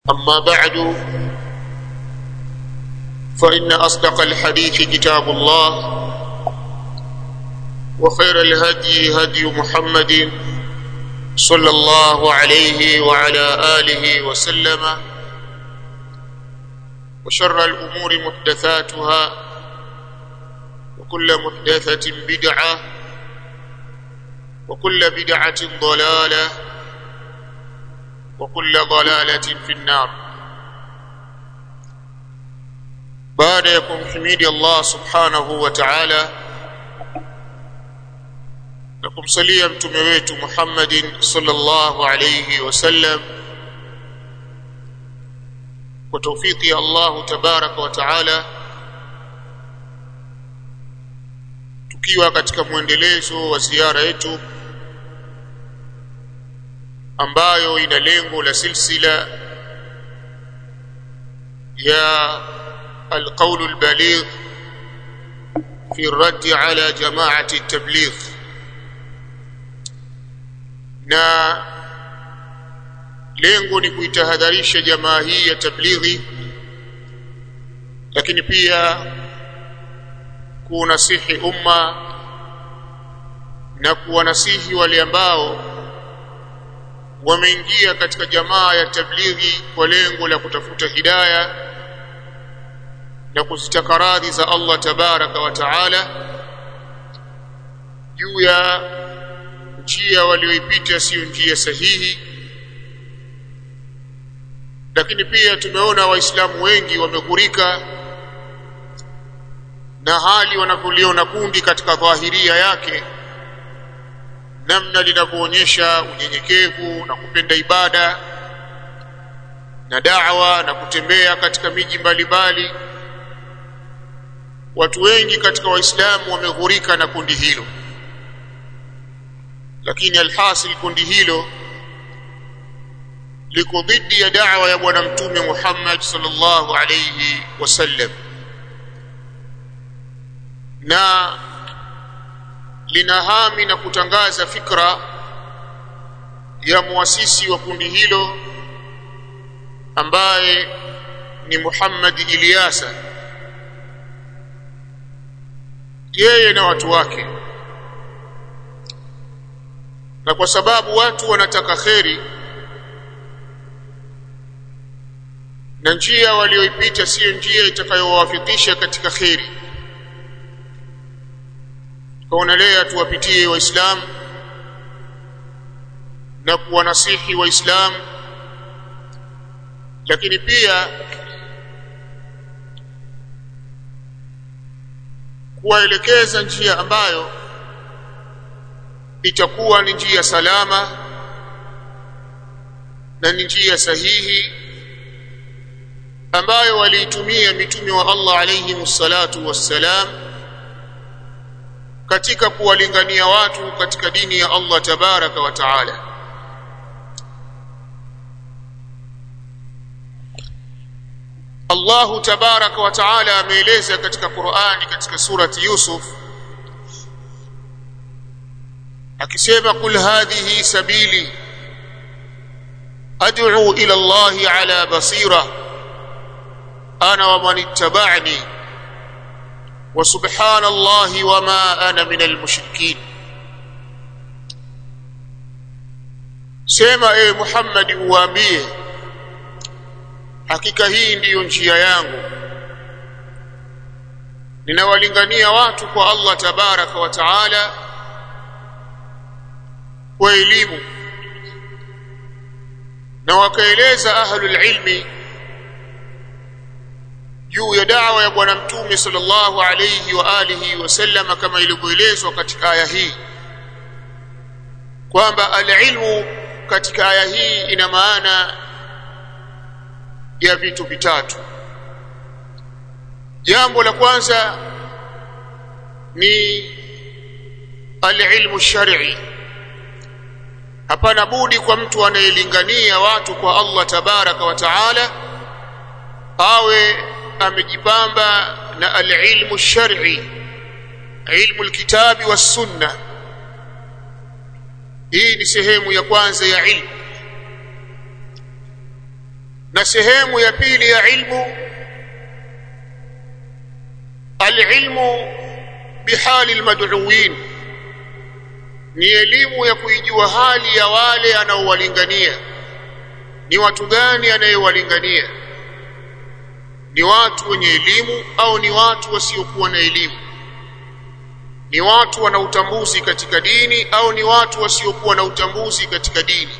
أما بعد فإن أصدق الحديث كتاب الله وخير الهدي هدي محمد صلى الله عليه وعلى آله وسلم وشر الأمور محدثاتها وكل محدثة بدعة وكل بدعة ضلالة وكل ضلالة في النار. بعد يكم حميد الله سبحانه وتعالى لكم صليا متمويت محمد صلى الله عليه وسلم وتوفيق الله تبارك وتعالى tukiwa katika muendelezo wa ziara yetu ambayo ina lengo la silsila ya القول البليغ في الرد على جماعة التبليغ. na lengo ni kuitahadharisha jamaa hii ya tablighi, lakini pia kunasihi umma na kuwanasihi wale ambao wameingia katika jamaa ya tablighi kwa lengo la kutafuta hidayah na kuzitaka radhi za Allah tabaraka wa taala juu ya njia walioipita sio njia sahihi. Lakini pia tumeona waislamu wengi wameghurika na hali wanapoliona kundi katika dhahiria yake, namna linavyoonyesha unyenyekevu na kupenda ibada na da'wa na kutembea katika miji mbalimbali. Watu wengi katika waislamu wameghurika na kundi hilo, lakini alhasil kundi hilo liko dhidi ya da'wa ya bwana mtume Muhammad sallallahu alayhi wasallam, na linahami na kutangaza fikra ya muasisi wa kundi hilo ambaye ni Muhammad Ilyasa, yeye na watu wake. Na kwa sababu watu wanataka kheri na njia walioipita sio njia itakayowafikisha katika kheri, kaonelea tuwapitie waislamu na kuwanasihi waislamu, lakini pia kuwaelekeza njia ambayo itakuwa ni njia salama na ni njia sahihi ambayo waliitumia mitume wa Allah alayhi wassalatu wassalam katika kuwalingania watu katika dini ya Allah tabaraka wa taala. Allah tabaraka wa taala ameeleza katika Qur'ani katika surati Yusuf akisema, qul hadhihi sabili ad'u ila Allah ala basira ana wa man ittaba'ani wa subhanallahi wa ma ana minal mushrikin. Sema ewe Muhammad, uwaambie hakika hii ndiyo njia yangu, ninawalingania watu kwa Allah tabaraka wa taala kwa elimu. Na wakaeleza ahlul ilmi juu ya da'wa ya bwana mtume sallallahu alayhi wa alihi wasallam kama ilivyoelezwa katika aya hii kwamba al-ilmu katika aya hii ina maana ya vitu vitatu. Jambo la kwanza ni al-ilmu shar'i. Hapana budi kwa mtu anayelingania watu kwa Allah tabaraka wa taala awe amejipamba na al-ilmu shar'i, ilmu al-kitabi was sunna. Hii ni sehemu ya kwanza ya ilmu. na sehemu ya pili ya ilmu alilmu bihali almad'uwin, ni elimu ya kuijua hali ya wale anaowalingania. Ni watu gani anayewalingania? Ni watu wenye elimu au ni watu wasiokuwa na elimu? Ni watu wana utambuzi katika dini au ni watu wasiokuwa na utambuzi katika dini?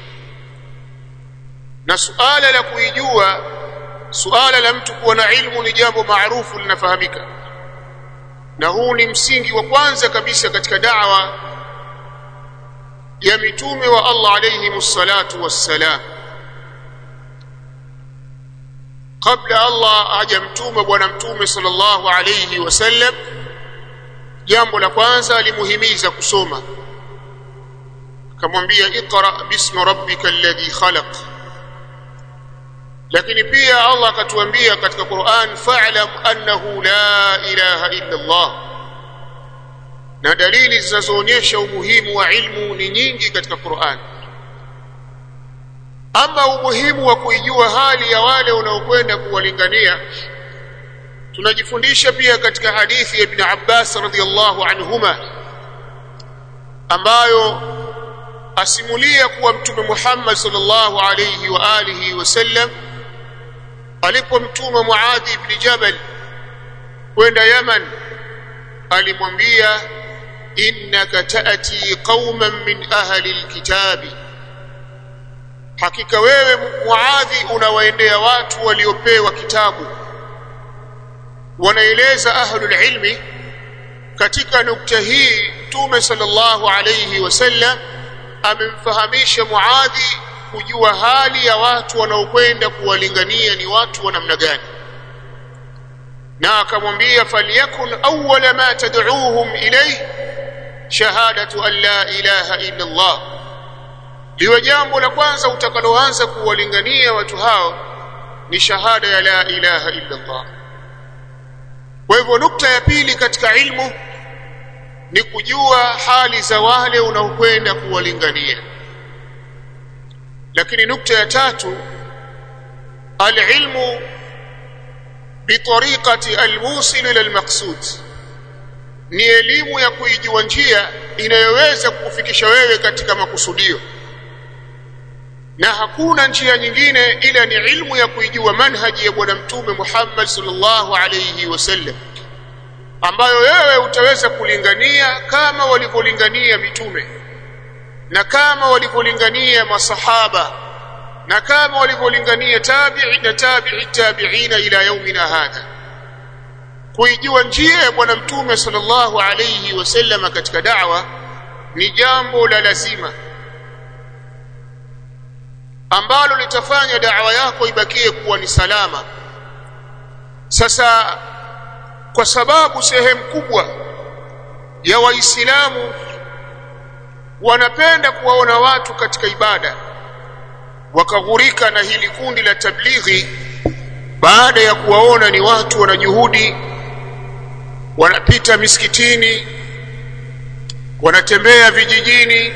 Na suala la kuijua, suala la mtu kuwa na ilmu ni jambo maarufu linafahamika, na huu ni msingi wa kwanza kabisa katika da'wa ya mitume wa Allah alayhimus salatu wassalam. Kabla Allah hajamtuma bwana mtume sallallahu alayhi wasallam, jambo la kwanza alimuhimiza kusoma, akamwambia iqra bismi rabbika alladhi khalaq. Lakini pia Allah akatuambia katika Qur'an fa'lam annahu la ilaha illa Allah, na dalili zinazoonyesha umuhimu wa ilmu ni nyingi katika Qur'an. Ama umuhimu wa kuijua hali ya wale unaokwenda kuwalingania, tunajifundisha pia katika hadithi ya Ibn Abbas radhiyallahu anhuma, ambayo asimulia kuwa Mtume Muhammad sallallahu alayhi wa alihi wasallam alipomtuma Muadh ibn Jabal kwenda Yaman, alimwambia innaka ta'ti qauman min ahli alkitabi, hakika wewe Muadhi unawaendea watu waliopewa kitabu. Wanaeleza ahlul ilmi katika nukta hii, Mtume sallallahu alayhi wasallam amemfahamisha Muadhi kujua hali ya watu wanaokwenda kuwalingania ni watu wa namna gani, na akamwambia falyakun awwala ma tad'uuhum ilayhi shahadatu an la ilaha illa Allah, liwe jambo la kwanza utakaloanza kuwalingania watu hao ni shahada ya la ilaha illa Allah. Kwa hivyo nukta ya pili katika ilmu ni kujua hali za wale unaokwenda kuwalingania. Lakini nukta ya tatu, alilmu bitariqati almusil ila almaqsud, ni elimu ya kuijua njia inayoweza kukufikisha wewe katika makusudio, na hakuna njia nyingine ila ni ilmu ya kuijua manhaji ya bwana mtume Muhammad sallallahu alayhi wasallam, ambayo wewe utaweza kulingania kama walivyolingania mitume, na kama walivyolingania masahaba, na kama walivyolingania tabi'i na tabi'i tabi'ina ila yaumina hadha. Kuijua njia ya bwana mtume sallallahu alayhi wasallam katika da'wa ni jambo la lazima ambalo litafanya da'wa yako ibakie kuwa ni salama. Sasa kwa sababu sehemu kubwa ya Waislamu wanapenda kuwaona watu katika ibada, wakaghurika na hili kundi la tablighi, baada ya kuwaona ni watu wana juhudi, wanapita misikitini, wanatembea vijijini,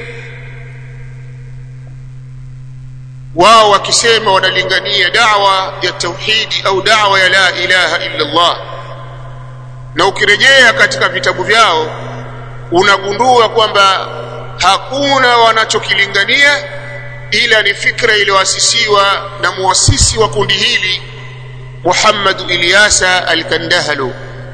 wao wakisema wanalingania da'wa ya tauhidi au da'wa ya la ilaha illa Allah. Na ukirejea katika vitabu vyao unagundua kwamba hakuna wanachokilingania ila ni fikra iliyoasisiwa na muasisi wa kundi hili Muhammad Ilyasa al-Kandahlu.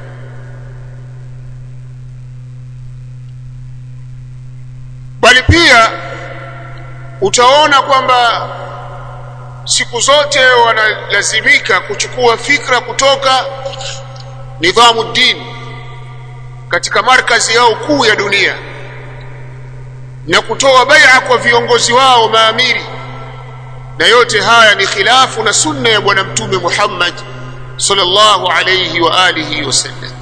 Bali pia utaona kwamba siku zote wanalazimika kuchukua fikra kutoka Nidhamuddin katika markazi yao kuu ya dunia, na kutoa bai'a kwa viongozi wao maamiri, na yote haya ni khilafu na sunna ya bwana mtume Muhammad sallallahu alayhi wa alihi wasallam.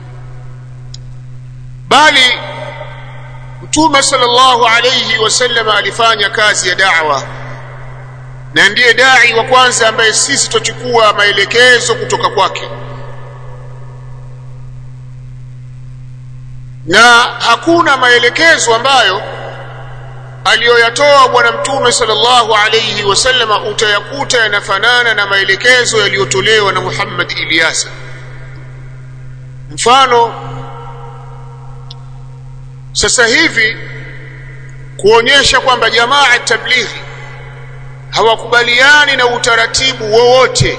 Bali mtume sallallahu alayhi wasallam alifanya kazi ya da'wa, na ndiye dai wa kwanza ambaye sisi tuchukua maelekezo kutoka kwake, na hakuna maelekezo ambayo aliyoyatoa bwana mtume sallallahu alayhi wasallam utayakuta yanafanana na maelekezo yaliyotolewa na Muhammad Ilyasa. Mfano, sasa hivi kuonyesha kwamba jamaa tablighi hawakubaliani na utaratibu wowote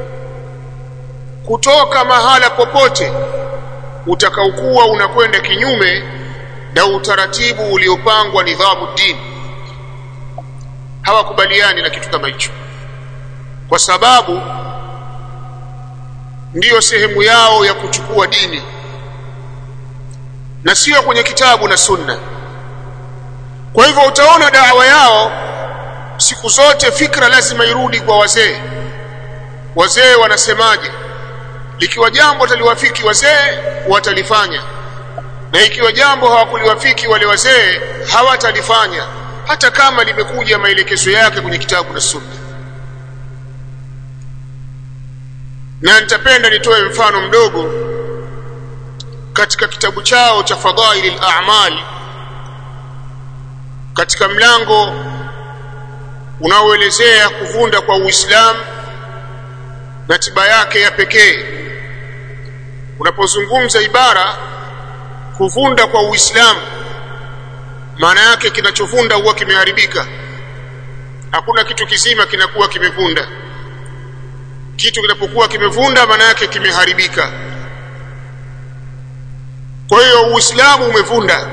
kutoka mahala popote utakaokuwa unakwenda kinyume na utaratibu uliopangwa nidhamu dini. Hawakubaliani na kitu kama hicho, kwa sababu ndiyo sehemu yao ya kuchukua dini na sio kwenye kitabu na sunna. Kwa hivyo utaona da'wa yao siku zote fikra lazima irudi kwa wazee. Wazee wanasemaje? Likiwa jambo taliwafiki wazee watalifanya, na ikiwa jambo hawakuliwafiki wale wazee hawatalifanya, hata kama limekuja maelekezo yake kwenye kitabu na sunna. Na nitapenda nitoe mfano mdogo katika kitabu chao cha Fadhailul A'mal, katika mlango unaoelezea kuvunda kwa Uislamu na tiba yake ya pekee. Unapozungumza ibara kuvunda kwa Uislamu, maana yake kinachovunda huwa kimeharibika. Hakuna kitu kizima kinakuwa kimevunda. Kitu kinapokuwa kimevunda maana yake kimeharibika. Kwa hiyo Uislamu umevunda,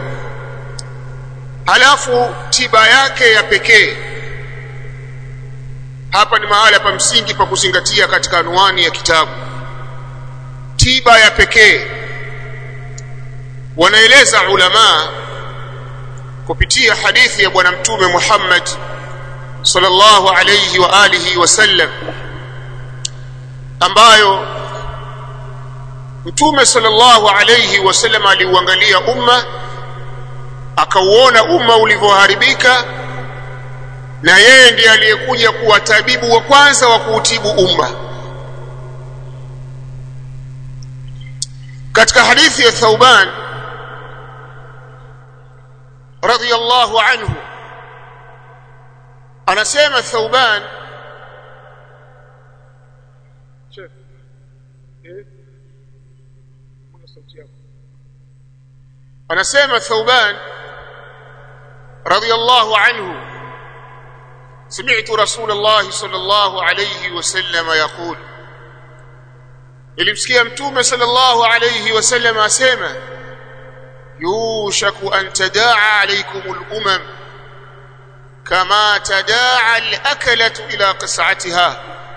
halafu tiba yake ya pekee. Hapa ni mahala pa msingi pa kuzingatia katika anwani ya kitabu. Tiba ya pekee, wanaeleza ulama kupitia hadithi ya bwana mtume Muhammad sallallahu alayhi wa alihi wasallam, ambayo mtume sallallahu alayhi wasallam aliuangalia umma, akauona umma ulivyoharibika, na yeye ndiye aliyekuja kuwa tabibu wa kwanza wa kuutibu umma. Katika hadithi ya Thauban radhiyallahu anhu, anasema Thauban, anasema Thauban radhiyallahu anhu, سمعت رسول الله صلى الله عليه وسلم يقول، ilimsikia mtume sallallahu alayhi wasallam asema, yushaku an tadaa alaykum al-umam kama tadaa al-akalatu ila qas'atiha,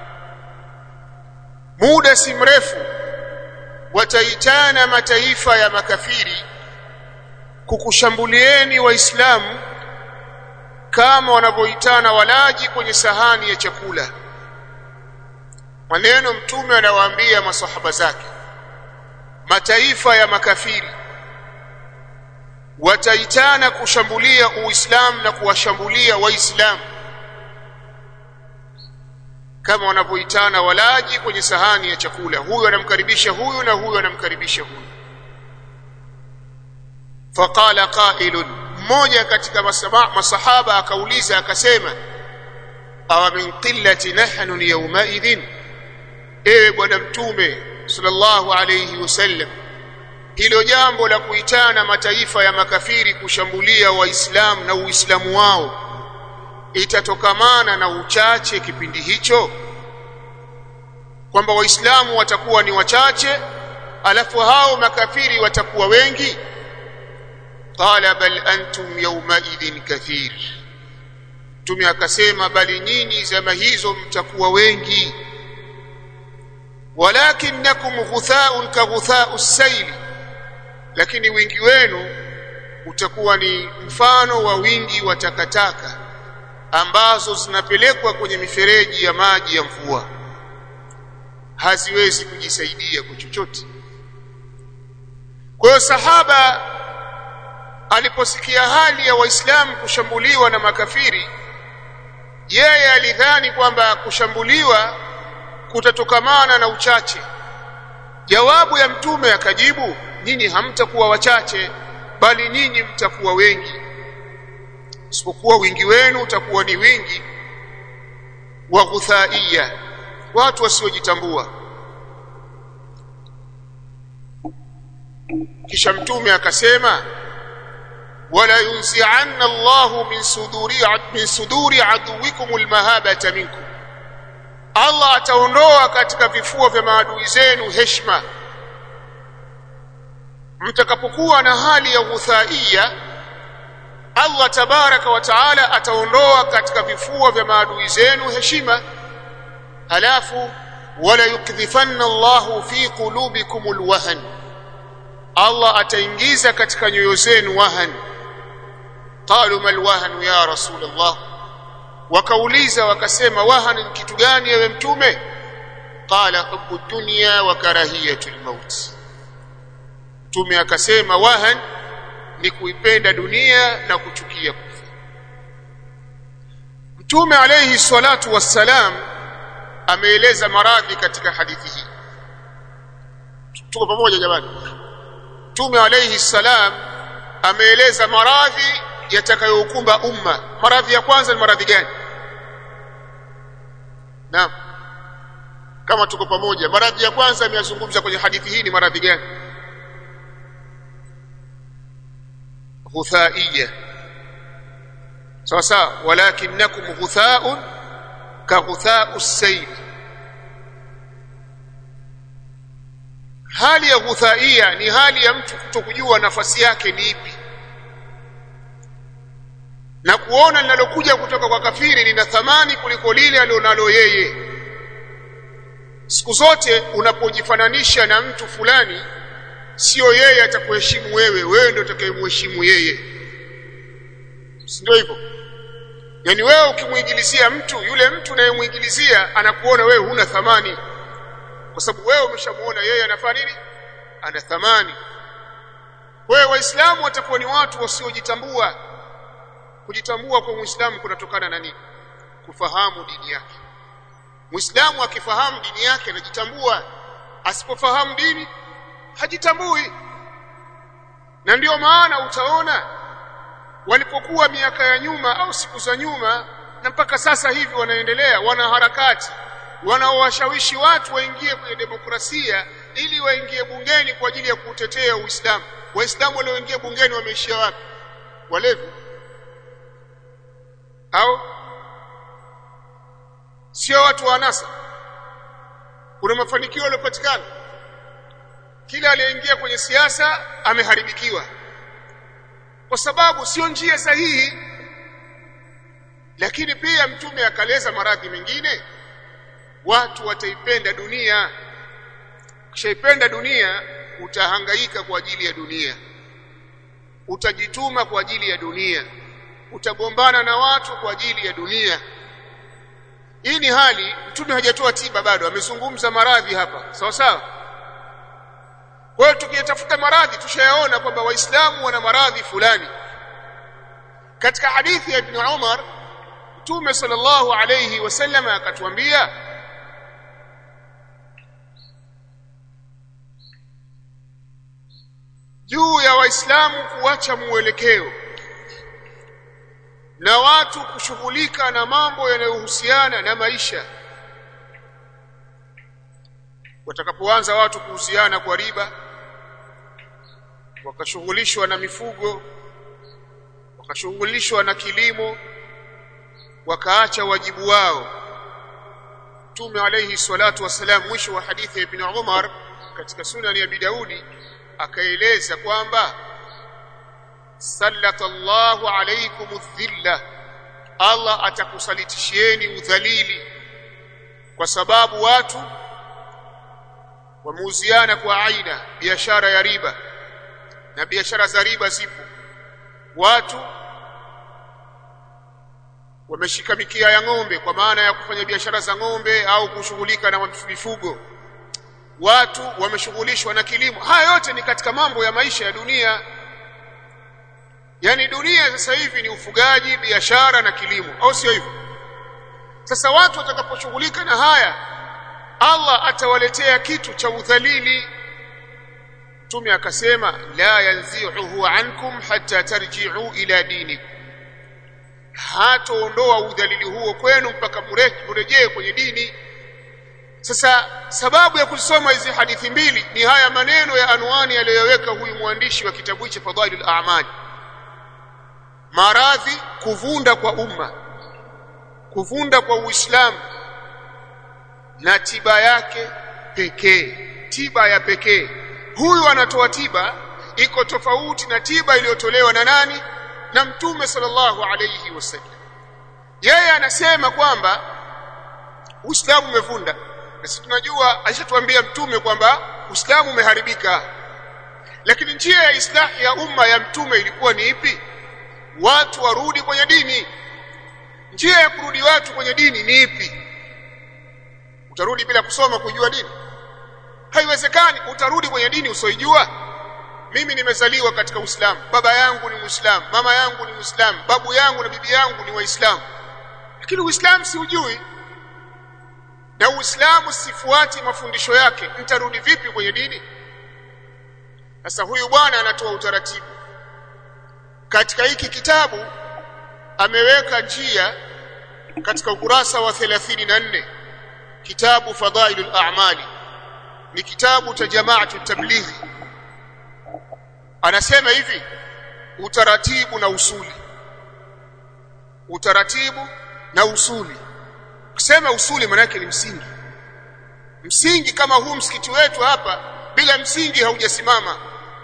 muda si mrefu wataitana mataifa ya makafiri kukushambulieni waislamu kama wanavyoitana walaji kwenye sahani ya chakula. Maneno mtume anawaambia masahaba zake, mataifa ya makafiri wataitana kushambulia Uislamu na kuwashambulia waislamu kama wanavyoitana walaji kwenye sahani ya chakula. Huyu anamkaribisha huyu na huyu anamkaribisha huyu. Faqala qailun, mmoja katika masahaba akauliza akasema, awa min qillati nahnu yawma idhin, ewe bwana mtume sallallahu alayhi wasallam, hilo jambo la kuitana mataifa ya makafiri kushambulia waislamu na uislamu wao itatokamana na uchache kipindi hicho, kwamba waislamu watakuwa ni wachache alafu hao makafiri watakuwa wengi? Qala bal antum yawma idhin kathir, mtume akasema, bali nyinyi zama hizo mtakuwa wengi, walakinnakum ghutha'un ka ghutha'u as-sayl, lakini wingi wenu utakuwa ni mfano wa wingi wa takataka ambazo zinapelekwa kwenye mifereji ya maji ya mvua, haziwezi kujisaidia kwa chochote. Kwa hiyo sahaba aliposikia hali ya waislamu kushambuliwa na makafiri, yeye alidhani kwamba kushambuliwa kutatokamana na uchache. Jawabu ya mtume akajibu, nyinyi hamtakuwa wachache bali nyinyi mtakuwa wengi. isipokuwa wingi wenu utakuwa ni wingi wa ghuthaiya, watu wasiojitambua. Kisha mtume akasema wala yunzi'anna Allahu min suduri aduwikum almahabata minkum, Allah ataondoa katika vifua vya maadui zenu heshima. Mtakapokuwa na hali ya ghuthaiya, Allah tabaraka wa taala ataondoa katika vifua vya maadui zenu heshima. Halafu wala yukdhifanna Allahu fi qulubikum alwahan, Allah ataingiza katika nyoyo zenu wahan. Qalu mal wahan ya Rasulullah, wakauliza wakasema wahan ni kitu gani ewe mtume? Qala hubbu dunya wa karahiyatul maut. Mtume akasema wahan ni kuipenda dunia na kuchukia kufa. Mtume alayhi salatu wassalam ameeleza maradhi katika hadithi hii. Tuko pamoja jamani? Mtume alayhi salam ameeleza maradhi yatakayokumba umma. Maradhi ya kwanza ni maradhi gani? Naam, kama tuko pamoja, maradhi ya kwanza ameyazungumza kwenye hadithi hii ni maradhi gani? Ghuthaiya. Sasa walakinnakum ghutha'un ka ghutha'us sayl. Hali ya ghuthaiya ni hali ya mtu kutokujua nafasi yake ni ipi, na kuona linalokuja kutoka kwa kafiri lina thamani kuliko lile alionalo yeye. Siku zote unapojifananisha na mtu fulani, sio yeye atakuheshimu wewe, wewe ndio utakayemheshimu yeye. Si ndio hivyo? Yaani wewe ukimuingilizia mtu, yule mtu unayemuingilizia anakuona wewe huna thamani, kwa sababu wewe umeshamuona yeye anafanya nini, ana thamani. Wewe Waislamu watakuwa ni watu wasiojitambua. Kujitambua kwa Muislamu kunatokana na nini? Kufahamu dini yake. Muislamu akifahamu dini yake anajitambua, asipofahamu dini hajitambui. Na ndio maana utaona walipokuwa miaka ya nyuma au siku za nyuma na mpaka sasa hivi wanaendelea, wana harakati wanaowashawishi watu waingie kwenye demokrasia ili waingie bungeni kwa ajili ya kutetea Uislamu. Waislamu walioingia bungeni wameishia wapi? Walevi au sio watu wa anasa? Kuna mafanikio yaliyopatikana? Kila aliyeingia kwenye siasa ameharibikiwa, kwa sababu sio njia sahihi. Lakini pia mtume akaleza maradhi mengine. Watu wataipenda dunia. Ukishaipenda dunia utahangaika kwa ajili ya dunia, utajituma kwa ajili ya dunia, utagombana na watu kwa ajili ya dunia. Hii ni hali. Mtume hajatoa tiba bado, amezungumza maradhi hapa, sawa sawa. Kwa hiyo tukitafuta maradhi tushayaona kwamba Waislamu wana maradhi fulani. Katika hadithi ya Ibn Umar, Mtume sallallahu alayhi wasallam akatuambia juu ya Waislamu kuacha mwelekeo na watu kushughulika na mambo yanayohusiana na maisha. Watakapoanza watu kuhusiana kwa riba, wakashughulishwa na mifugo, wakashughulishwa na kilimo, wakaacha wajibu wao. Mtume alayhi salatu wasalam mwisho wa hadithi ya Ibn Umar katika Sunan ya Abi Daudi akaeleza kwamba sallatallahu alaykumudh dhilla, Allah atakusalitishieni udhalili, kwa sababu watu wameuziana kwa aina biashara ya riba, na biashara za riba zipo. Watu wameshika mikia ya ng'ombe kwa maana ya kufanya biashara za ng'ombe au kushughulika na mifugo. Watu wameshughulishwa na kilimo. Haya yote ni katika mambo ya maisha ya dunia. Yaani dunia sasa hivi ni ufugaji, biashara na kilimo, au sio hivyo? Sasa watu watakaposhughulika na haya, Allah atawaletea kitu cha udhalili. Mtume akasema la yanzi'uhu ankum hatta tarji'u ila dinikum, hataondoa udhalili huo kwenu mpaka mrejee kwenye dini. Sasa sababu ya kusoma hizi hadithi mbili ni haya maneno ya anwani aliyoweka huyu mwandishi wa kitabu cha Fadhailul A'mal. Maradhi kuvunda kwa umma, kuvunda kwa Uislamu na tiba yake pekee, tiba ya pekee. Huyu anatoa tiba iko tofauti na tiba iliyotolewa na nani? Na Mtume sallallahu alayhi wasallam. Yeye anasema kwamba Uislamu umevunda. Na sisi tunajua alishatuambia Mtume kwamba Uislamu umeharibika. Lakini njia ya islahi ya umma ya Mtume ilikuwa ni ipi? Watu warudi kwenye dini. Njia ya kurudi watu kwenye dini ni ipi? Utarudi bila kusoma kujua dini? Haiwezekani. Utarudi kwenye dini usoijua? Mimi nimezaliwa katika Uislamu, baba yangu ni Muislamu, mama yangu ni Muislamu, babu yangu na bibi yangu ni Waislamu, lakini Uislamu siujui na Uislamu sifuati mafundisho yake, nitarudi vipi kwenye dini? Sasa huyu bwana anatoa utaratibu katika hiki kitabu. Ameweka njia katika ukurasa wa 34. Kitabu Fadhailul A'mali ni kitabu cha Jamaatu Tablighi. Anasema hivi: utaratibu na usuli. Utaratibu na usuli. Kusema usuli maana yake ni msingi. Msingi kama huu msikiti wetu hapa, bila msingi haujasimama.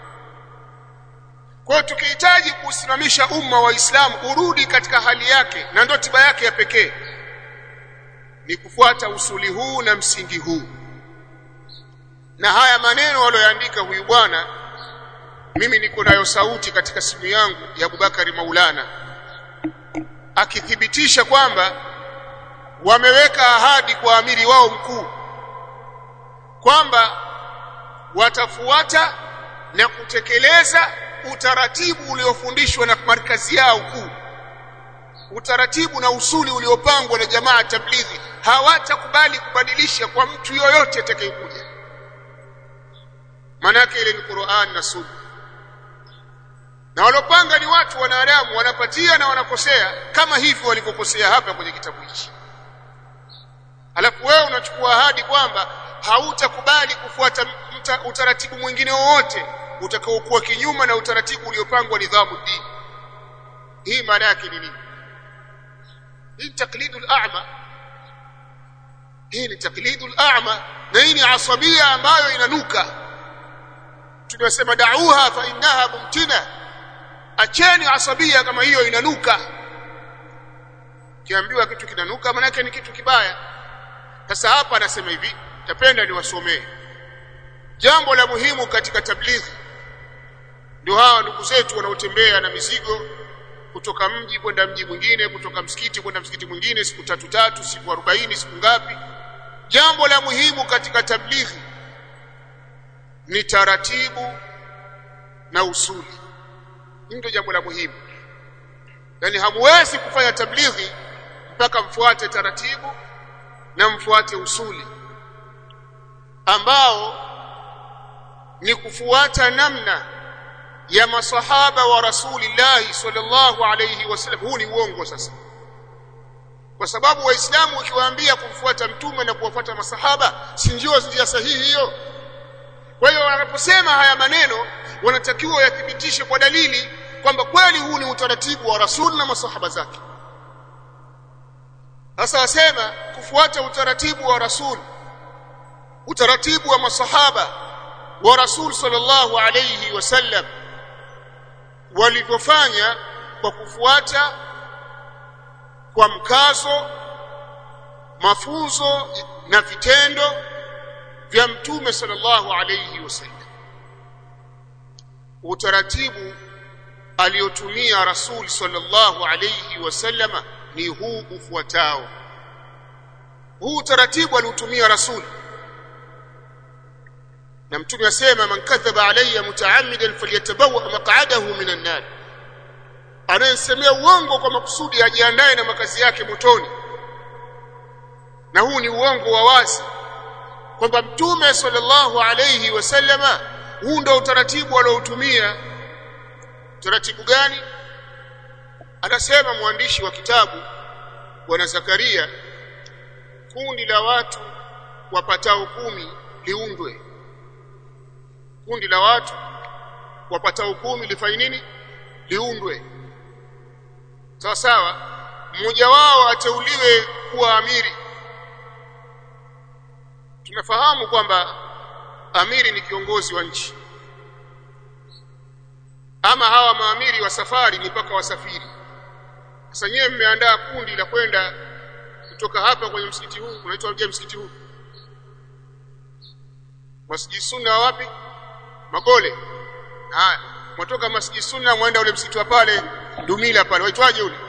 Kwa hiyo tukihitaji kusimamisha umma wa Uislamu urudi katika hali yake, na ndio tiba yake ya pekee, ni kufuata usuli huu na msingi huu. Na haya maneno aliyoandika huyu bwana, mimi niko nayo sauti katika simu yangu ya Abubakari Maulana, akithibitisha kwamba wameweka ahadi kwa amiri wao mkuu kwamba watafuata na kutekeleza utaratibu uliofundishwa na markazi yao kuu, utaratibu na usuli uliopangwa na jamaa tablighi. Hawatakubali kubadilisha kwa mtu yoyote atakayekuja. Maana yake ile ni Qur'an na Sunna. Na walopanga ni watu wanadamu, wanapatia na wanakosea kama hivi walivyokosea hapa kwenye kitabu hichi. Alafu wewe unachukua ahadi kwamba hautakubali kufuata utaratibu mwingine wowote utakaokuwa kinyume na utaratibu uliopangwa nidhamu dini. Hii maana yake ni nini? Hii taklidul a'ma. Hii ni taklidul a'ma, na hii ni asabia ambayo inanuka. Tunasema da'uha fa innaha mumtina. Acheni asabia kama hiyo inanuka. Kiambiwa kitu kinanuka maana yake ni kitu kibaya. Sasa hapa anasema hivi, tapenda niwasomee. Jambo la muhimu katika tablighi ndio hawa ndugu zetu wanaotembea na mizigo kutoka mji kwenda mji mwingine, kutoka msikiti kwenda msikiti mwingine, siku 3 siku 40, siku ngapi. Jambo la muhimu katika tablighi ni taratibu na usuli. Ndio jambo la muhimu. Yaani hamwezi kufanya tablighi mpaka mfuate taratibu na mfuate usuli, ambao ni kufuata namna ya masahaba wa Rasulillah sallallahu alayhi wasallam. Huu ni uongo sasa, kwa sababu waislamu ukiwaambia kumfuata mtume na kuwafuata masahaba si njia sahihi hiyo. Kwa hiyo wanaposema haya maneno wanatakiwa yathibitishe kwa dalili kwamba kweli huu ni utaratibu wa Rasul na masahaba zake. Sasa wasema kufuata utaratibu wa Rasul, utaratibu wa masahaba wa Rasul sallallahu alayhi wasallam walivyofanya kwa kufuata kwa mkazo mafunzo na vitendo vya Mtume sallallahu alayhi wasallam. Utaratibu aliotumia Rasul sallallahu alayhi wasallam ni huu ufuatao. Huu utaratibu aliotumia Rasul, na Mtume asema man kadhaba alayya mutaammidan falyatabawa maq'adahu minan nar. Anayesemea uongo kwa makusudi ajiandae na makazi yake motoni. Na huu ni uongo wa wazi kwamba Mtume sallallahu alayhi wasallama huu ndio utaratibu aliotumia. Utaratibu gani? Anasema mwandishi wa kitabu Bwana Zakaria, kundi la watu wapatao 10 liundwe. Kundi la watu wapatao 10 lifanye nini? Liundwe. Sawa sawa. Mmoja wao ateuliwe kuwa amiri. Tunafahamu kwamba amiri ni kiongozi wa nchi. Ama hawa maamiri wa safari ni mpaka wasafiri. Sasa nyewe mmeandaa kundi la kwenda kutoka hapa kwenye msikiti huu, unaitwa je msikiti huu? Masjid Sunna wapi? Magole. Haya, mtoka Masjid Sunna mwenda ule msikiti wa pale Dumila pale, waitwaje ule?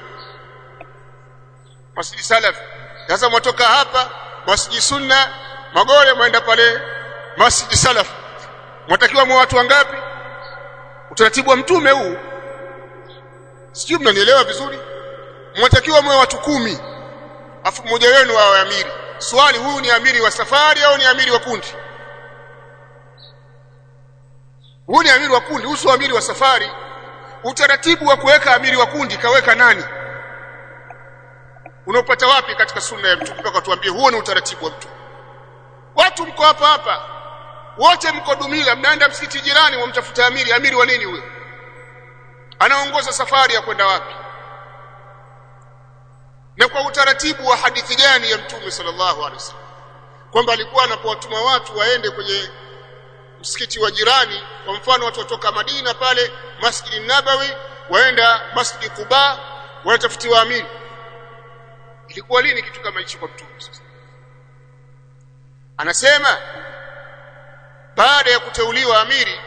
Masjid Salaf. Sasa mtoka hapa Masjid Sunna Magole mwenda pale Masjid Salaf. Mtakiwa mwa watu wangapi? Utaratibu wa mtume huu. Sijui mnanielewa vizuri? Mtakiwa mwa watu 10. Afu mmoja wenu awe amiri. Swali, huyu ni amiri wa safari au ni amiri wa kundi? Huyu ni amiri wa kundi, huyu amiri wa safari. Utaratibu wa kuweka amiri wa kundi kaweka nani? Unapata wapi katika sunna ya mtume mpaka tuambie huo ni utaratibu wa mtume? Watu mko hapa hapa, wote mko Dumila, mnaenda msikiti jirani wamtafuta amiri. Amiri wa nini huyo? Anaongoza safari ya kwenda wapi? Na kwa utaratibu wa hadithi gani ya mtume sallallahu alaihi wasallam kwamba alikuwa anapowatuma watu waende kwenye msikiti wa jirani, kwa mfano watu kutoka Madina pale Masjid Nabawi waenda Masjid Quba wanatafutiwa amiri? Ilikuwa lini kitu kama hicho kwa mtume? Anasema baada ya kuteuliwa amiri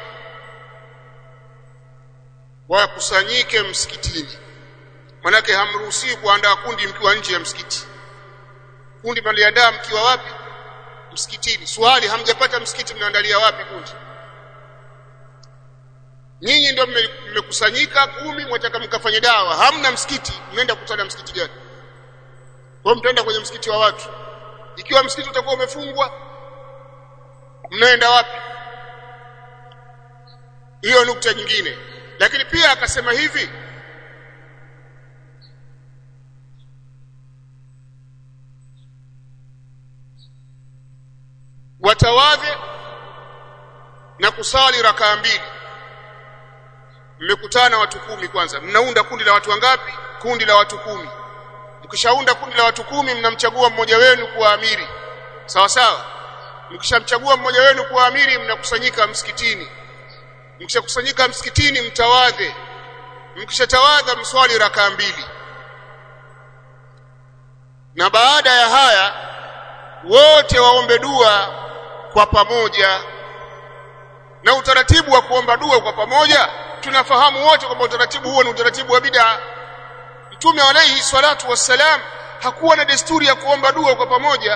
wakusanyike msikitini. Manake hamruhusiwi kuandaa kundi mkiwa nje ya msikiti. Kundi mnaliandaa mkiwa wapi? Msikitini. Swali, hamjapata msikiti mnaandalia wapi kundi? Nyinyi ndio mmekusanyika 10 mwataka mkafanye dawa, hamna msikiti, mnaenda kukutana msikiti gani? Kwa mtaenda kwenye msikiti wa watu. Ikiwa msikiti utakuwa umefungwa, mnaenda wapi? Hiyo nukta nyingine. Lakini pia akasema hivi, watawadhe na kusali rakaa 2. Mmekutana watu 10 kwanza. Mnaunda kundi la watu wangapi? Kundi la watu 10. Mkishaunda kundi la watu 10 mnamchagua mmoja wenu kuwa amiri. Sawa sawa? Mkishamchagua mmoja wenu kuwa amiri mnakusanyika msikitini. Mkishakusanyika msikitini mtawadhe. Mkishatawadha mswali rakaa 2. Na baada ya haya wote waombe dua kwa pamoja. Na utaratibu wa kuomba dua kwa pamoja tunafahamu wote kwamba utaratibu huo ni utaratibu wa bid'a. Mtume alayhi salatu wassalam hakuwa na desturi ya kuomba dua kwa pamoja.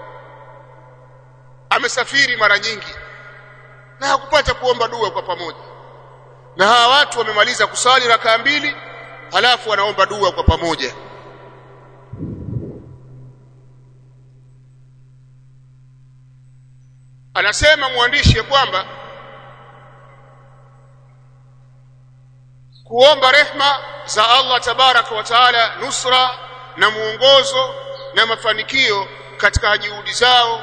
Amesafiri mara nyingi na hakupata kuomba dua kwa pamoja. Na hawa watu wamemaliza kusali rakaa 2 halafu wanaomba dua kwa pamoja. Anasema mwandishi kwamba kuomba rehma za Allah tabaraka wa taala, nusra na muongozo na mafanikio katika juhudi zao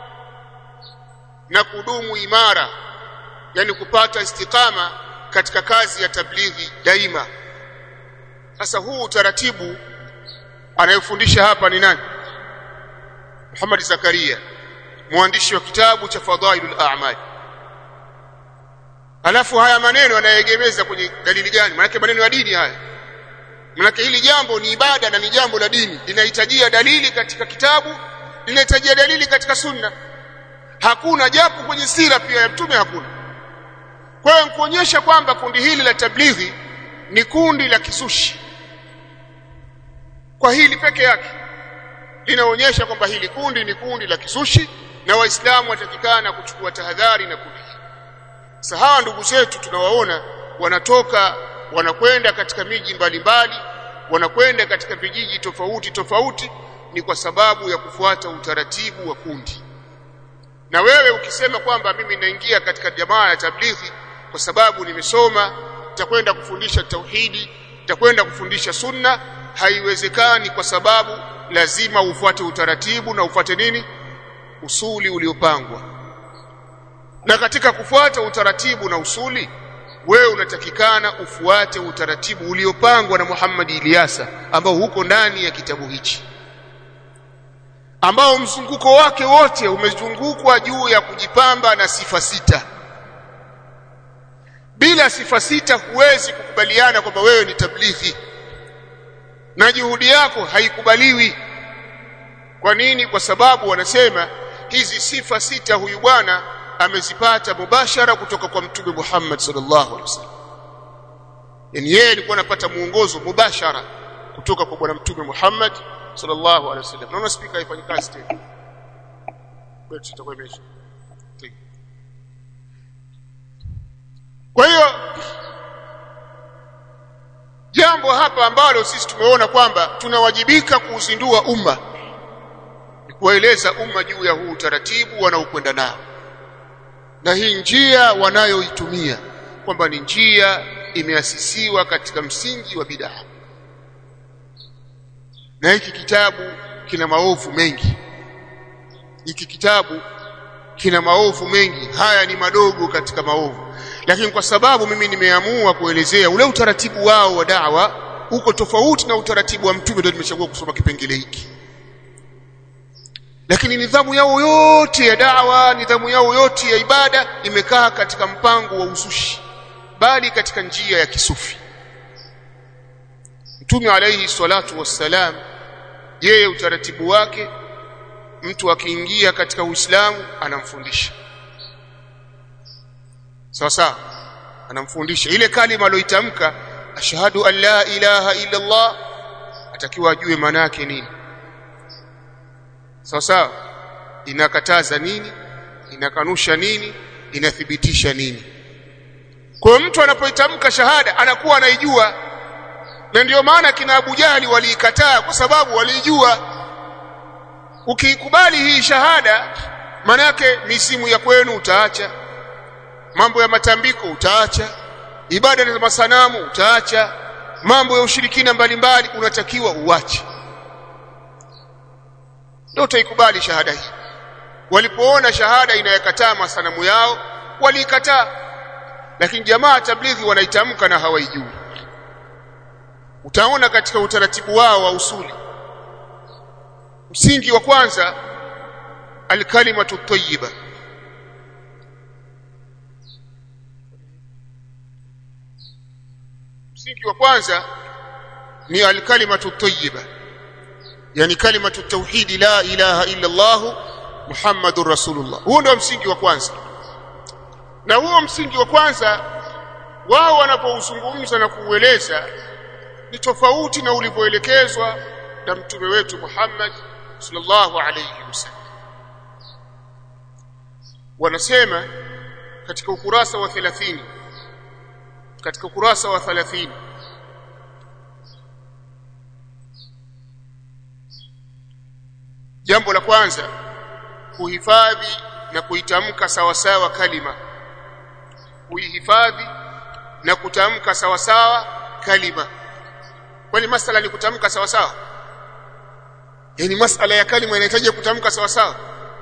na kudumu imara, yani kupata istiqama katika kazi ya tablighi daima. Sasa huu utaratibu anayefundisha hapa ni nani? Muhammad Zakaria, mwandishi wa kitabu cha Fadhailul A'mal. Alafu haya maneno anayegemeza kwenye dalili gani? Maana maneno ya dini haya. Maana hili jambo ni ibada na ni jambo la dini. Linahitajia dalili katika kitabu, linahitajia dalili katika sunna. Hakuna japo kwenye sira pia ya mtume hakuna. Kwa hiyo kuonyesha kwamba kundi hili la tablighi ni kundi la kisushi, kwa hili peke yake linaonyesha kwamba hili kundi ni kundi la kisushi, na Waislamu watakikana kuchukua tahadhari na kundi. Sasa hawa ndugu zetu tunawaona wanatoka wanakwenda katika miji mbalimbali, wanakwenda katika vijiji tofauti tofauti, ni kwa sababu ya kufuata utaratibu wa kundi. Na wewe ukisema kwamba mimi naingia katika jamaa ya tablighi kwa sababu nimesoma, nitakwenda kufundisha tauhidi, itakwenda kufundisha sunna, haiwezekani, kwa sababu lazima ufuate utaratibu na ufuate nini? Usuli uliopangwa. Na katika kufuata utaratibu na usuli, wewe unatakikana ufuate utaratibu uliopangwa na Muhammad Ilyasa, ambao huko ndani ya kitabu hichi, ambao mzunguko wake wote umezungukwa juu ya kujipamba na sifa 6. Bila sifa 6 huwezi kukubaliana kwamba wewe ni tablighi, na juhudi yako haikubaliwi. Kwa nini? Kwa sababu wanasema hizi sifa 6 huyu bwana amezipata mubashara kutoka kwa Mtume Muhammad sallallahu alaihi wasallam. Yani yeye alikuwa anapata muongozo mubashara kutoka kwa bwana Mtume Muhammad sallallahu alaihi wasallam. Naona speaker haifanyi kazi tena. Wewe tutakuwa imesha. Kwa hiyo jambo hapa ambalo sisi tumeona kwamba tunawajibika kuuzindua umma ni kueleza umma juu ya huu utaratibu wanaokwenda nao, na hii njia wanayoitumia kwamba ni njia imeasisiwa katika msingi wa bid'a. Na hiki kitabu kina maovu mengi. Hiki kitabu kina maovu mengi. Haya ni madogo katika maovu, lakini kwa sababu mimi nimeamua kuelezea ule utaratibu wao wa da'wa uko tofauti na utaratibu wa Mtume, ndio nimechagua kusoma kipengele hiki. Lakini nidhamu yao yote ya da'wa, nidhamu yao yote ya ibada imekaa katika mpango wa uzushi, bali katika njia ya kisufi. Mtume alayhi salatu wassalam, yeye utaratibu wake, mtu akiingia katika Uislamu anamfundisha sawa, anamfundisha ile kalima aliyoitamka, ashhadu an la ilaha illa Allah, atakiwa ajue maana yake nini. Sawa, inakataza nini, inakanusha nini, inathibitisha nini. Kwa mtu anapoitamka shahada anakuwa anaijua, na ndio maana kina Abu Jahali waliikataa, kwa sababu walijua ukikubali hii shahada, maana yake misimu ya kwenu utaacha, mambo ya matambiko utaacha, ibada za masanamu utaacha, mambo ya ushirikina mbalimbali unatakiwa uache, ndio utaikubali shahada hii. Walipoona shahada inayakataa masanamu yao waliikataa, lakini jamaa tablighi wanaitamka na hawaijui. Utaona katika utaratibu wao wa usuli, msingi wa kwanza al-kalimatu at-tayyiba. Msingi wa kwanza ni al-kalimatu at-tayyiba, yani kalimatu tauhid, la ilaha illa Allah Muhammadur Rasulullah. Huo ndio msingi wa kwanza. Na huo msingi wa kwanza wao wanapouzungumza na kuueleza ni tofauti na ulivyoelekezwa na mtume wetu Muhammad sallallahu alayhi wasallam. Wanasema katika ukurasa wa 30, katika ukurasa wa 30, jambo la kwanza kuhifadhi na kuitamka sawa sawa kalima, kuihifadhi na kutamka sawa sawa kalima. Kwani masala ni kutamka sawa sawa? Yani masala ya kalima inahitaji kutamka sawa sawa?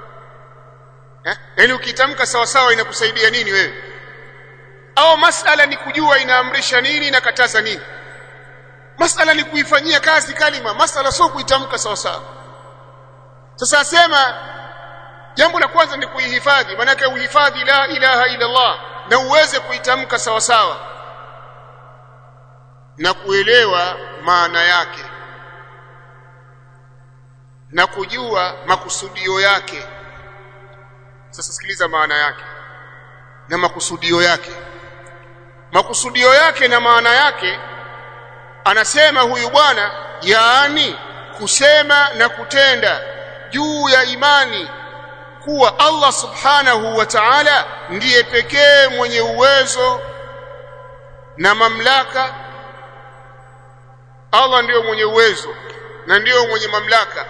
Yani ukitamka sawa sawa inakusaidia nini wewe? Au masala ni kujua inaamrisha nini na kataza nini? Masala ni kuifanyia kazi kalima, masala sio kuitamka sawa sawa. Sasa asema jambo la kwanza ni kuihifadhi, maana yake uhifadhi la ilaha illa Allah na uweze kuitamka sawa sawa na kuelewa maana yake na kujua makusudio yake. Sasa sikiliza maana yake na makusudio yake. Makusudio yake na maana yake, anasema huyu bwana, yaani kusema na kutenda juu ya imani kuwa Allah subhanahu wa ta'ala ndiye pekee mwenye uwezo na mamlaka. Allah ndiyo mwenye uwezo na ndiyo mwenye mamlaka.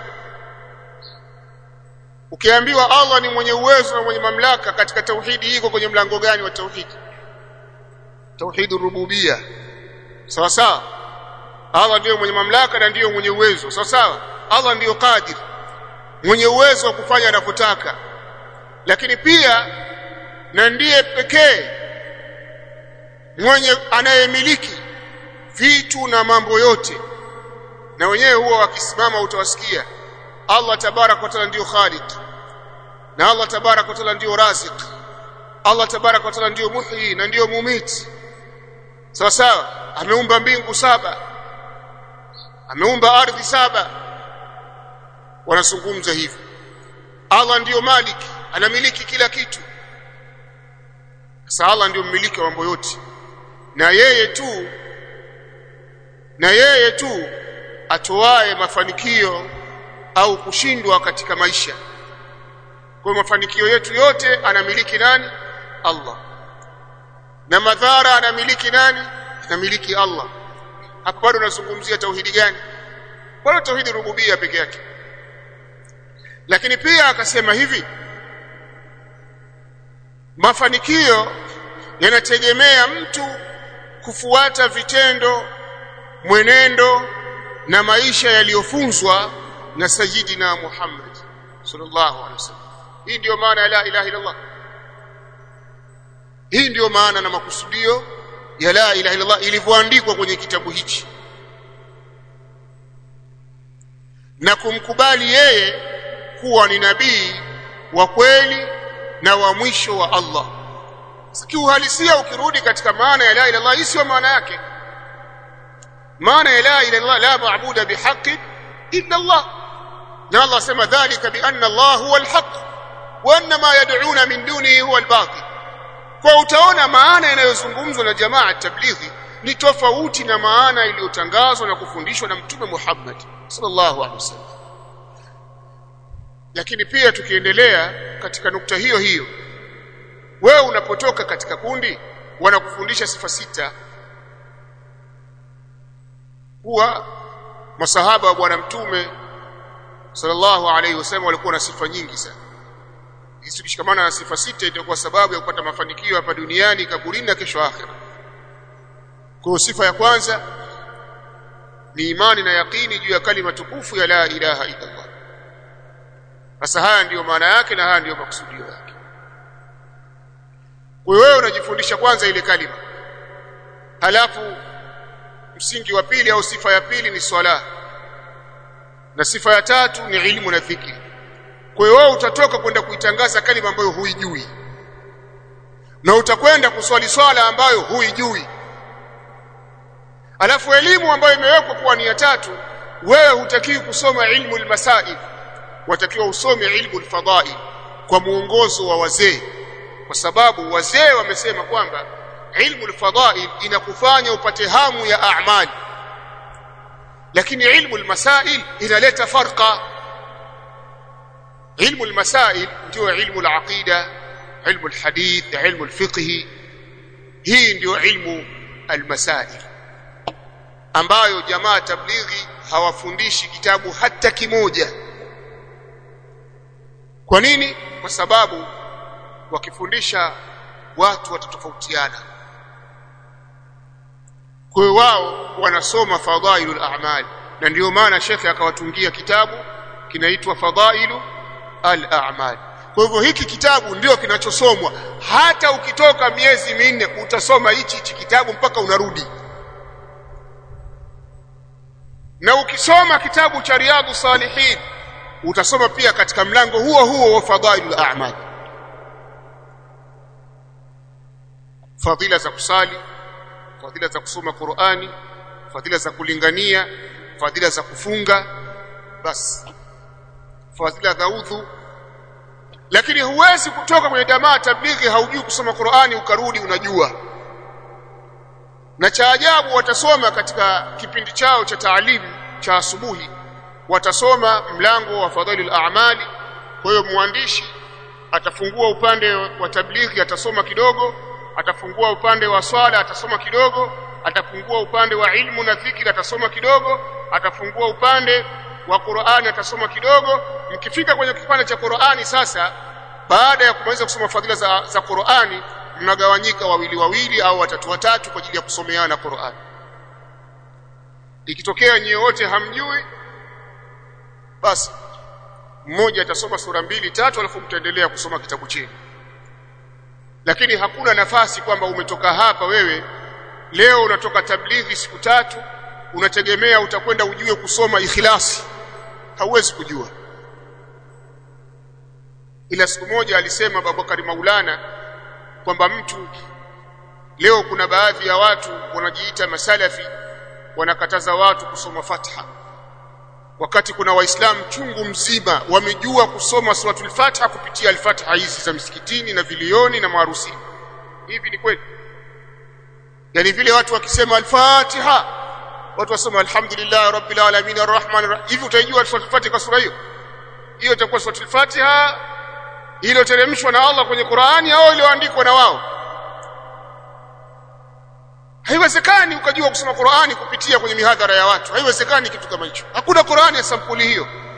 Ukiambiwa Allah ni mwenye uwezo na mwenye mamlaka, katika tauhidi iko kwenye mlango gani wa tauhidi? Tauhidur rububiyya. Sawa sawa. Allah ndiyo mwenye mamlaka na ndiyo mwenye uwezo. Sawa sawa. Allah ndiyo qadir, mwenye uwezo wa kufanya anavyotaka, lakini pia na ndiye pekee mwenye anayemiliki vitu na mambo yote. Na wenyewe huwa wakisimama utawasikia Allah tabarak wa taala ndiyo khaliq, na Allah tabarak wa taala ndiyo raziq, Allah tabarak wa taala ndiyo muhyi na ndiyo mumit. Sawa sawa. Ameumba mbingu 7, ameumba ardhi 7. Wanazungumza hivi. Allah ndiyo maliki, anamiliki kila kitu. Sasa Allah ndiyo mmiliki wa mambo yote, na yeye tu atoae mafanikio au kushindwa katika maisha. Kwa mafanikio yetu yote anamiliki nani? Allah. Na madhara anamiliki nani? Anamiliki Allah. Hapa bado tunazungumzia tauhidi gani? Bado tauhidi rububia peke yake. Lakini pia akasema hivi, mafanikio yanategemea mtu kufuata vitendo, mwenendo na maisha yaliyofunzwa na Sayyidina Muhammad sallallahu alaihi wasallam. Hii ndio maana ya la ilaha illa Allah. Hii ndio maana na makusudio ya la ilaha illa Allah ilivyoandikwa kwenye kitabu hichi, na kumkubali yeye kuwa ni nabii wa kweli na wa mwisho wa Allah. Kiuhalisia ukirudi katika maana ya la ilaha illa Allah, hii sio maana yake. Maana ya la ilaha illa Allah, la maabuda bihaqqi illa Allah. Na Allah sema dhalika bi anna Allah huwa alhaq wa anna ma yad'una min dunihi huwa albatil. Kwa utaona maana inayozungumzwa na jamaa tablighi ni tofauti na maana iliyotangazwa na kufundishwa na Mtume Muhammad sallallahu alaihi wasallam. Lakini pia tukiendelea katika nukta hiyo hiyo, wewe unapotoka katika kundi wanakufundisha sifa 6. Huwa masahaba wa bwana Mtume sallallahu alaihi wasallam walikuwa na sifa nyingi sana. Hizi tukishikamana na sifa 6 itakuwa sababu ya kupata mafanikio hapa duniani, kaburini na kesho akhera. Kwa sifa ya kwanza ni imani na yaqini juu ya kalima tukufu ya la ilaha illa Allah. Sasa haya ndiyo maana yake na haya ndiyo makusudio yake. Kwa hiyo wewe unajifundisha kwanza ile kalima, halafu msingi wa pili au sifa ya pili ni swala, na sifa ya tatu ni ilmu na dhikri. Kwa hiyo wewe utatoka kwenda kuitangaza kalima ambayo huijui, na utakwenda kuswali swala ambayo huijui. Alafu elimu ambayo imewekwa kuwa ni ya tatu, wewe hutakiwi kusoma ilmu al-masail, watakiwa usome ilmu al-fadhail kwa muongozo wa wazee, kwa sababu wazee wamesema kwamba ilmu al-fadhail inakufanya upate hamu ya a'mali, lakini ilmu al-masail inaleta farqa. Ilmu al-masail ndio ilmu al-aqida, ilmu al-hadith, ilmu al-fiqh. Hii ndio ilmu al-masail ambayo jamaa tablighi hawafundishi kitabu hata kimoja. Kwa nini? Kwa sababu wakifundisha watu watatofautiana. Kwa hiyo wao wanasoma fadhailul a'mal, na ndio maana shekhi akawatungia kitabu kinaitwa Fadhailu al-A'mal. Kwa hivyo hiki kitabu ndio kinachosomwa, hata ukitoka miezi 4 utasoma hichi kitabu mpaka unarudi. Na ukisoma kitabu cha Riyadhus Salihin utasoma pia katika mlango huo huo wa Fadhailul A'mal, fadhila za kusali, fadhila za kusoma Qur'ani, fadhila za kulingania, fadhila za kufunga, basi fadhila za udhu. Lakini huwezi kutoka kwenye jamaa tablighi haujui kusoma Qur'ani ukarudi unajua. Na cha ajabu, watasoma katika kipindi chao cha taalimu cha asubuhi, watasoma mlango wa Fadhailul A'mali. Kwa hiyo mwandishi atafungua upande wa tablighi atasoma kidogo, atafungua upande wa swala atasoma kidogo, atafungua upande wa ilmu na dhikri atasoma kidogo, atafungua upande wa Qur'ani atasoma kidogo. Mkifika kwenye kipande cha Qur'ani sasa, baada ya kumaliza kusoma fadhila za Qur'ani, mnagawanyika wawili wawili au watatu watatu kwa ajili ya kusomeana Qur'ani. ikitokea nyie wote hamjui basi mmoja atasoma sura 2 3 alafu mtaendelea kusoma kitabu chenu. Lakini hakuna nafasi kwamba umetoka hapa wewe leo unatoka tablighi siku 3 unategemea utakwenda ujue kusoma ikhlasi. Hauwezi kujua. Ila siku moja alisema Abubakar Maulana kwamba mtu leo kuna baadhi ya watu wanajiita masalafi wanakataza watu kusoma Fatiha, wakati kuna waislamu chungu mzima wamejua kusoma suratul Fatiha kupitia al-Fatiha hizi za msikitini na vilioni na maharusini. Hivi ni kweli? Yani vile watu wakisema al-Fatiha watu wasema alhamdulillah rabbil alamin arrahmanir rahim, hivi utajua suratul Fatiha kwa sura hiyo? Hiyo itakuwa suratul Fatiha ile teremshwa na Allah kwenye Qur'ani au ile andikwa na wao? Haiwezekani ukajua kusoma Qur'ani kupitia kwenye mihadhara ya watu. Haiwezekani kitu kama hicho. Hakuna Qur'ani ya sampuli hiyo.